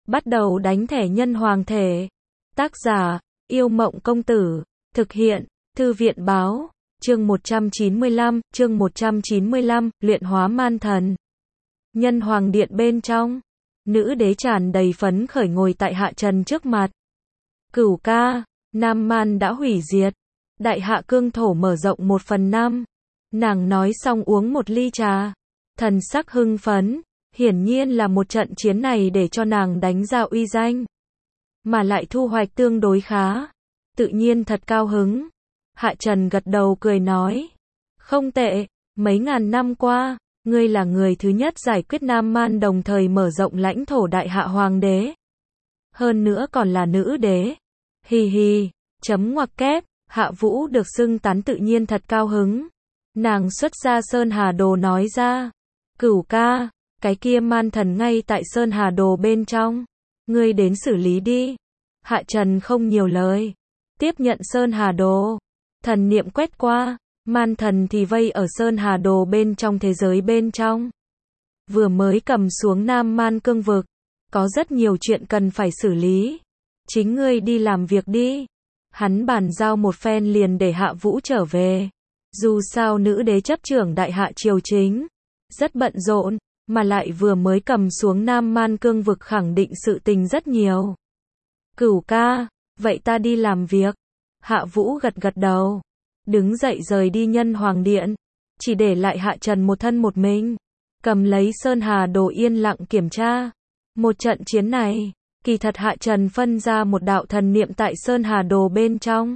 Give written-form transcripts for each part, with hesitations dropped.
Bắt đầu đánh thẻ nhân hoàng thể. Tác giả, Yêu Mộng Công Tử. Thực hiện, Thư viện Báo. Chương 195, luyện hóa man thần. Nhân hoàng điện bên trong. Nữ đế tràn đầy phấn khởi ngồi tại Hạ Trần trước mặt. Cửu ca, Nam Man đã hủy diệt. Đại hạ cương thổ mở rộng 1/5. Nàng nói xong uống một ly trà. Thần sắc hưng phấn. Hiển nhiên là một trận chiến này để cho nàng đánh ra uy danh. Mà lại thu hoạch tương đối khá. Tự nhiên thật cao hứng. Hạ Trần gật đầu cười nói. Không tệ, mấy ngàn năm qua, ngươi là người thứ nhất giải quyết Nam Man đồng thời mở rộng lãnh thổ đại hạ hoàng đế. Hơn nữa còn là nữ đế. Hì hì, chấm ngoặc kép, Hạ Vũ được xưng tán tự nhiên thật cao hứng. Nàng xuất ra Sơn Hà Đồ nói ra. Cửu ca, cái kia man thần ngay tại Sơn Hà Đồ bên trong. Ngươi đến xử lý đi. Hạ Trần không nhiều lời. Tiếp nhận Sơn Hà Đồ. Thần niệm quét qua. Man thần thì vây ở Sơn Hà Đồ bên trong thế giới bên trong. Vừa mới cầm xuống Nam Man cương vực. Có rất nhiều chuyện cần phải xử lý. Chính ngươi đi làm việc đi. Hắn bàn giao một phen liền để Hạ Vũ trở về. Dù sao nữ đế chấp trưởng đại hạ triều chính. Rất bận rộn. Mà lại vừa mới cầm xuống Nam Man cương vực khẳng định sự tình rất nhiều. Cửu ca, vậy ta đi làm việc. Hạ Vũ gật gật đầu. Đứng dậy rời đi nhân hoàng điện. Chỉ để lại Hạ Trần một thân một mình. Cầm lấy Sơn Hà Đồ yên lặng kiểm tra. Một trận chiến này, kỳ thật Hạ Trần phân ra một đạo thần niệm tại Sơn Hà Đồ bên trong.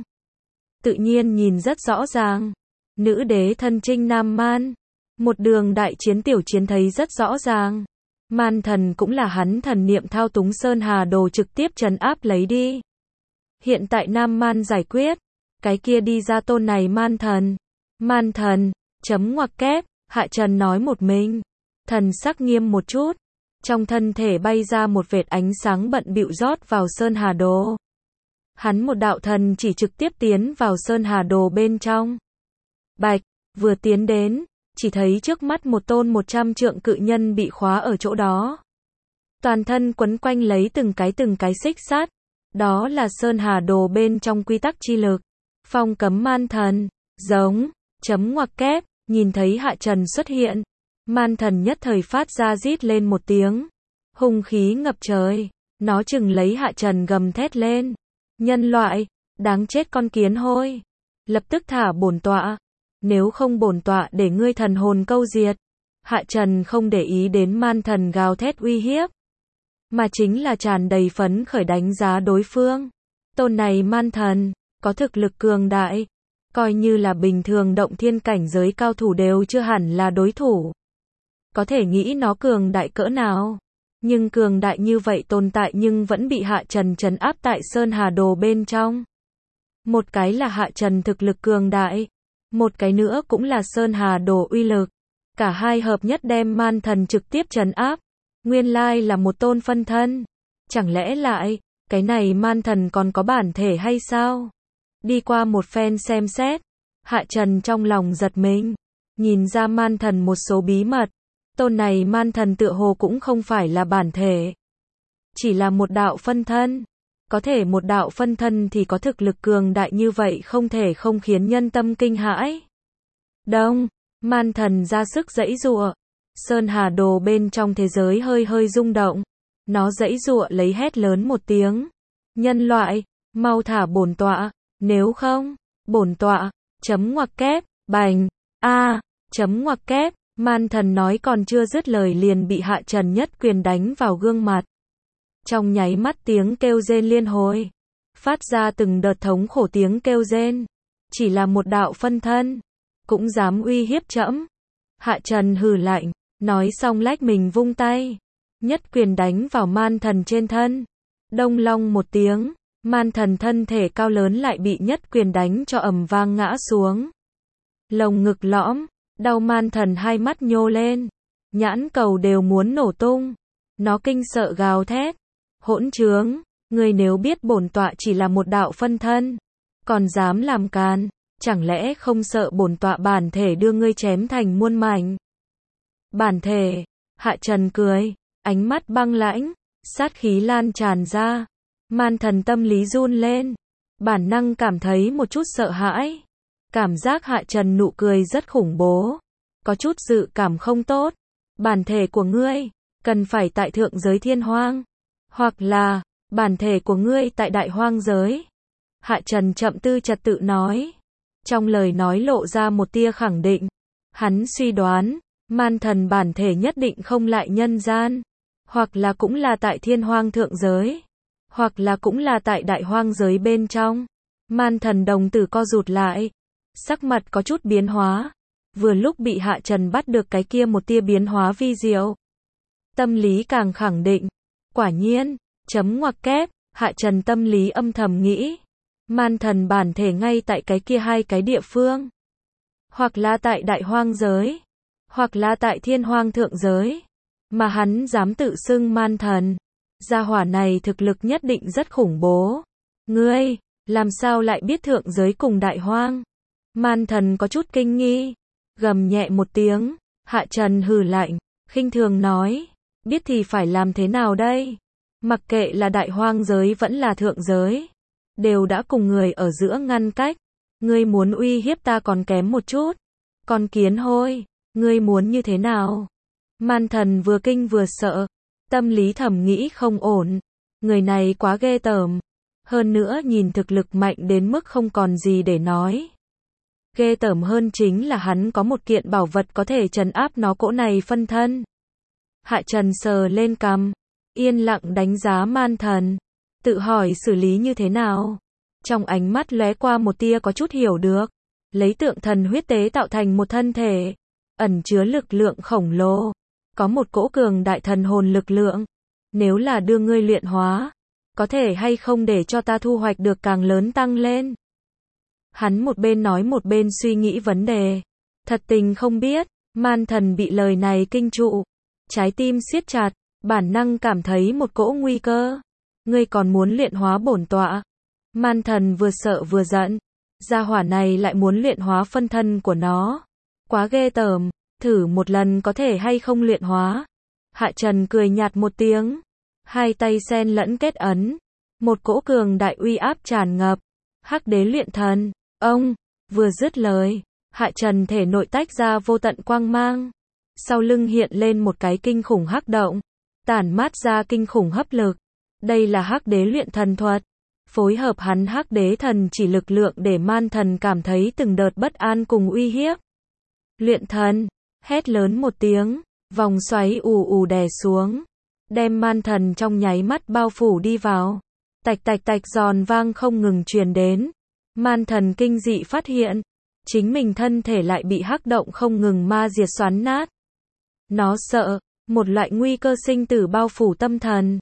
Tự nhiên nhìn rất rõ ràng. Nữ đế thân chinh Nam Man. Một đường đại chiến tiểu chiến thấy rất rõ ràng. Man thần cũng là hắn thần niệm thao túng Sơn Hà Đồ trực tiếp trấn áp lấy đi. Hiện tại Nam Man giải quyết. Cái kia đi ra tôn này man thần. Man thần, chấm ngoặc kép, Hạ Trần nói một mình. Thần sắc nghiêm một chút. Trong thân thể bay ra một vệt ánh sáng bận bịu rót vào Sơn Hà Đồ. Hắn một đạo thần chỉ trực tiếp tiến vào Sơn Hà Đồ bên trong. Bạch, vừa tiến đến. Chỉ thấy trước mắt một tôn 100 trượng cự nhân bị khóa ở chỗ đó. Toàn thân quấn quanh lấy từng cái xích sắt. Đó là Sơn Hà Đồ bên trong quy tắc chi lực. Phong cấm man thần. Giống. Chấm ngoặc kép. Nhìn thấy Hạ Trần xuất hiện. Man thần nhất thời phát ra rít lên một tiếng. Hung khí ngập trời. Nó chừng lấy Hạ Trần gầm thét lên. Nhân loại. Đáng chết con kiến hôi. Lập tức thả bổn tọa. Nếu không bổn tọa để ngươi thần hồn câu diệt. Hạ Trần không để ý đến man thần gào thét uy hiếp. Mà chính là tràn đầy phấn khởi đánh giá đối phương. Tôn này man thần, có thực lực cường đại. Coi như là bình thường động thiên cảnh giới cao thủ đều chưa hẳn là đối thủ. Có thể nghĩ nó cường đại cỡ nào. Nhưng cường đại như vậy tồn tại nhưng vẫn bị Hạ Trần trấn áp tại Sơn Hà Đồ bên trong. Một cái là Hạ Trần thực lực cường đại. Một cái nữa cũng là Sơn Hà Đồ uy lực. Cả hai hợp nhất đem man thần trực tiếp trấn áp. Nguyên lai là một tôn phân thân. Chẳng lẽ lại, cái này man thần còn có bản thể hay sao? Đi qua một phen xem xét. Hạ Trần trong lòng giật mình. Nhìn ra man thần một số bí mật. Tôn này man thần tựa hồ cũng không phải là bản thể. Chỉ là một đạo phân thân. Có thể một đạo phân thân thì có thực lực cường đại như vậy không thể không khiến nhân tâm kinh hãi. Đông, man thần ra sức giãy giụa. Sơn Hà Đồ bên trong thế giới hơi hơi rung động. Nó giãy giụa lấy hét lớn một tiếng. Nhân loại, mau thả bổn tọa, nếu không, bổn tọa, chấm ngoặc kép, bành, chấm ngoặc kép, man thần nói còn chưa dứt lời liền bị Hạ Trần nhất quyền đánh vào gương mặt. Trong nháy mắt tiếng kêu rên liên hồi. Phát ra từng đợt thống khổ tiếng kêu rên. Chỉ là một đạo phân thân. Cũng dám uy hiếp trẫm. Hạ Trần hừ lạnh. Nói xong lách mình vung tay. Nhất quyền đánh vào man thần trên thân. Đông long một tiếng. Man thần thân thể cao lớn lại bị nhất quyền đánh cho ầm vang ngã xuống. Lồng ngực lõm. Đau man thần hai mắt nhô lên. Nhãn cầu đều muốn nổ tung. Nó kinh sợ gào thét. Hỗn trướng, ngươi nếu biết bổn tọa chỉ là một đạo phân thân, còn dám làm càn, chẳng lẽ không sợ bổn tọa bản thể đưa ngươi chém thành muôn mảnh? Bản thể, Hạ Trần cười, ánh mắt băng lãnh, sát khí lan tràn ra. Man thần tâm lý run lên, bản năng cảm thấy một chút sợ hãi. Cảm giác Hạ Trần nụ cười rất khủng bố, có chút dự cảm không tốt. Bản thể của ngươi cần phải tại thượng giới thiên hoang, hoặc là bản thể của ngươi tại đại hoang giới. Hạ Trần chậm tư trật tự nói, trong lời nói lộ ra một tia khẳng định. Hắn suy đoán, man thần bản thể nhất định không lại nhân gian, hoặc là cũng là tại thiên hoang thượng giới, hoặc là cũng là tại đại hoang giới bên trong. Man thần đồng tử co rụt lại, sắc mặt có chút biến hóa, vừa lúc bị Hạ Trần bắt được cái kia một tia biến hóa vi diệu. Tâm lý càng khẳng định, quả nhiên, chấm ngoặc kép, Hạ Trần tâm lý âm thầm nghĩ, man thần bản thể ngay tại cái kia hai cái địa phương, hoặc là tại đại hoang giới, hoặc là tại thiên hoang thượng giới, mà hắn dám tự xưng man thần. Gia hỏa này thực lực nhất định rất khủng bố. Ngươi, làm sao lại biết thượng giới cùng đại hoang? Man thần có chút kinh nghi, gầm nhẹ một tiếng. Hạ Trần hừ lạnh, khinh thường nói, biết thì phải làm thế nào đây? Mặc kệ là đại hoang giới vẫn là thượng giới, đều đã cùng người ở giữa ngăn cách. Ngươi muốn uy hiếp ta còn kém một chút. Con kiến hôi, ngươi muốn như thế nào? Man thần vừa kinh vừa sợ, tâm lý thầm nghĩ không ổn. Người này quá ghê tởm. Hơn nữa nhìn thực lực mạnh đến mức không còn gì để nói. Ghê tởm hơn chính là hắn có một kiện bảo vật có thể trấn áp nó cỗ này phân thân. Hạ Trần sờ lên cằm, yên lặng đánh giá man thần, tự hỏi xử lý như thế nào. Trong ánh mắt lóe qua một tia có chút hiểu được, lấy tượng thần huyết tế tạo thành một thân thể, ẩn chứa lực lượng khổng lồ, có một cỗ cường đại thần hồn lực lượng. Nếu là đưa ngươi luyện hóa, có thể hay không để cho ta thu hoạch được càng lớn tăng lên. Hắn một bên nói một bên suy nghĩ vấn đề. Thật tình không biết, man thần bị lời này kinh trụ, trái tim siết chặt, bản năng cảm thấy một cỗ nguy cơ. Ngươi còn muốn luyện hóa bổn tọa? Man thần vừa sợ vừa giận, gia hỏa này lại muốn luyện hóa phân thân của nó. Quá ghê tởm, thử một lần có thể hay không luyện hóa. Hạ Trần cười nhạt một tiếng, hai tay xen lẫn kết ấn, một cỗ cường đại uy áp tràn ngập. Hắc đế luyện thần, ông, vừa dứt lời, Hạ Trần thể nội tách ra vô tận quang mang. Sau lưng hiện lên một cái kinh khủng hắc động, tản mát ra kinh khủng hấp lực. Đây là hắc đế luyện thần thuật. Phối hợp hắn hắc đế thần chỉ lực lượng để man thần cảm thấy từng đợt bất an cùng uy hiếp. Luyện thần, hét lớn một tiếng, vòng xoáy ù ù đè xuống, đem man thần trong nháy mắt bao phủ đi vào. Tạch tạch tạch giòn vang không ngừng truyền đến. Man thần kinh dị phát hiện, chính mình thân thể lại bị hắc động không ngừng ma diệt xoắn nát. Nó sợ, một loại nguy cơ sinh tử bao phủ tâm thần.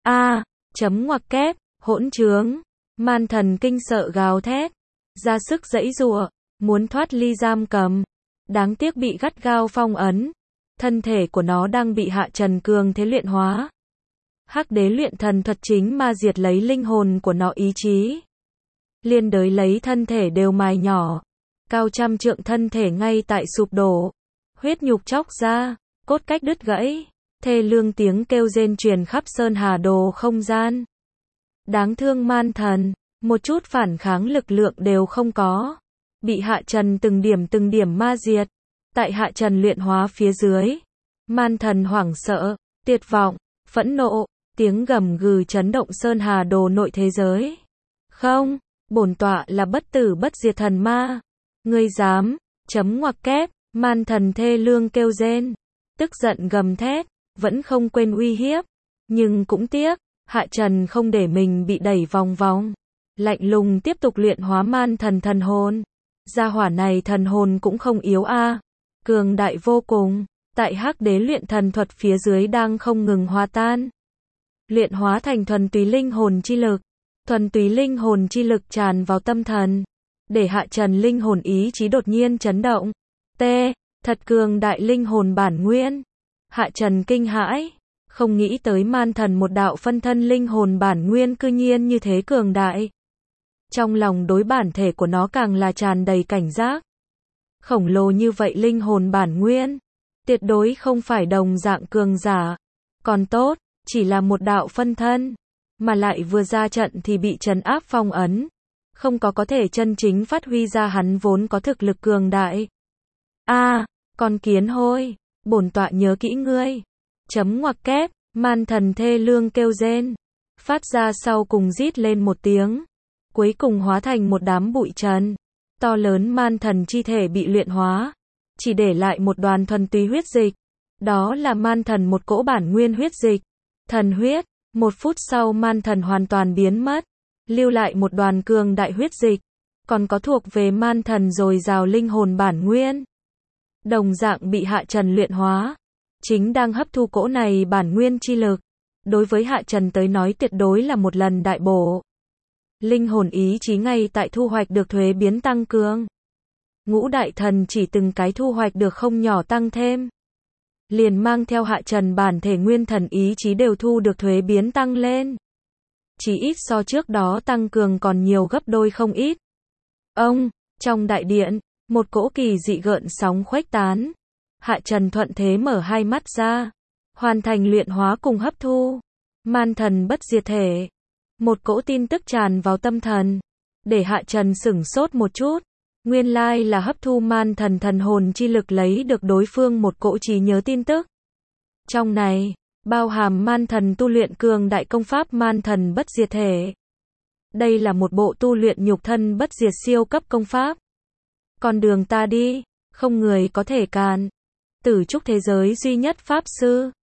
Chấm ngoặc kép, hỗn trướng. Man thần kinh sợ gào thét, ra sức giãy giụa, muốn thoát ly giam cầm. Đáng tiếc bị gắt gao phong ấn. Thân thể của nó đang bị Hạ Trần cường thế luyện hóa. Hắc đế luyện thần thuật chính ma diệt lấy linh hồn của nó ý chí. Liên đới lấy thân thể đều mài nhỏ. Cao trăm trượng thân thể ngay tại sụp đổ. Huyết nhục chóc ra, cốt cách đứt gãy. Thê lương tiếng kêu rên truyền khắp sơn hà đồ không gian. Đáng thương man thần, một chút phản kháng lực lượng đều không có. Bị Hạ Trần từng điểm ma diệt. Tại Hạ Trần luyện hóa phía dưới, man thần hoảng sợ, tuyệt vọng, phẫn nộ, tiếng gầm gừ chấn động sơn hà đồ nội thế giới. Không, bổn tọa là bất tử bất diệt thần ma. Ngươi dám, chấm ngoặc kép, man thần thê lương kêu rên, tức giận gầm thét, vẫn không quên uy hiếp. Nhưng cũng tiếc, Hạ Trần không để mình bị đẩy vòng vòng. Lạnh lùng tiếp tục luyện hóa man thần thần hồn. Gia hỏa này thần hồn cũng không yếu cường đại vô cùng, tại hắc đế luyện thần thuật phía dưới đang không ngừng hòa tan. Luyện hóa thành thuần túy linh hồn chi lực. Thuần túy linh hồn chi lực tràn vào tâm thần, để Hạ Trần linh hồn ý chí đột nhiên chấn động. Thật cường đại linh hồn bản nguyên. Hạ Trần kinh hãi, không nghĩ tới man thần một đạo phân thân linh hồn bản nguyên cư nhiên như thế cường đại. Trong lòng đối bản thể của nó càng là tràn đầy cảnh giác. Khổng lồ như vậy linh hồn bản nguyên, tuyệt đối không phải đồng dạng cường giả. Còn tốt, chỉ là một đạo phân thân, mà lại vừa ra trận thì bị trấn áp phong ấn, không có thể chân chính phát huy ra hắn vốn có thực lực cường đại. A, con kiến hôi, bổn tọa nhớ kỹ ngươi. Chấm ngoặc kép, man thần thê lương kêu rên, phát ra sau cùng rít lên một tiếng, cuối cùng hóa thành một đám bụi trần. To lớn man thần chi thể bị luyện hóa, chỉ để lại một đoàn thuần túy huyết dịch. Đó là man thần một cỗ bản nguyên huyết dịch, thần huyết. 1 phút sau man thần hoàn toàn biến mất, lưu lại một đoàn cường đại huyết dịch, còn có thuộc về man thần dồi dào linh hồn bản nguyên. Đồng dạng bị Hạ Trần luyện hóa, chính đang hấp thu cỗ này bản nguyên chi lực. Đối với Hạ Trần tới nói tuyệt đối là một lần đại bổ. Linh hồn ý chí ngay tại thu hoạch được thuế biến tăng cường. Ngũ đại thần chỉ từng cái thu hoạch được không nhỏ tăng thêm, liền mang theo Hạ Trần bản thể nguyên thần ý chí đều thu được thuế biến tăng lên. Chỉ ít so trước đó tăng cường còn nhiều gấp đôi không ít. Trong đại điện, một cỗ kỳ dị gợn sóng khuếch tán. Hạ Trần thuận thế mở hai mắt ra, hoàn thành luyện hóa cùng hấp thu. Man thần bất diệt thể. Một cỗ tin tức tràn vào tâm thần, để Hạ Trần sửng sốt một chút. Nguyên lai là hấp thu man thần thần hồn chi lực lấy được đối phương một cỗ trí nhớ tin tức. Trong này, bao hàm man thần tu luyện cường đại công pháp man thần bất diệt thể. Đây là một bộ tu luyện nhục thân bất diệt siêu cấp công pháp. Con đường ta đi, không người có thể cản. Tử trúc thế giới duy nhất pháp sư,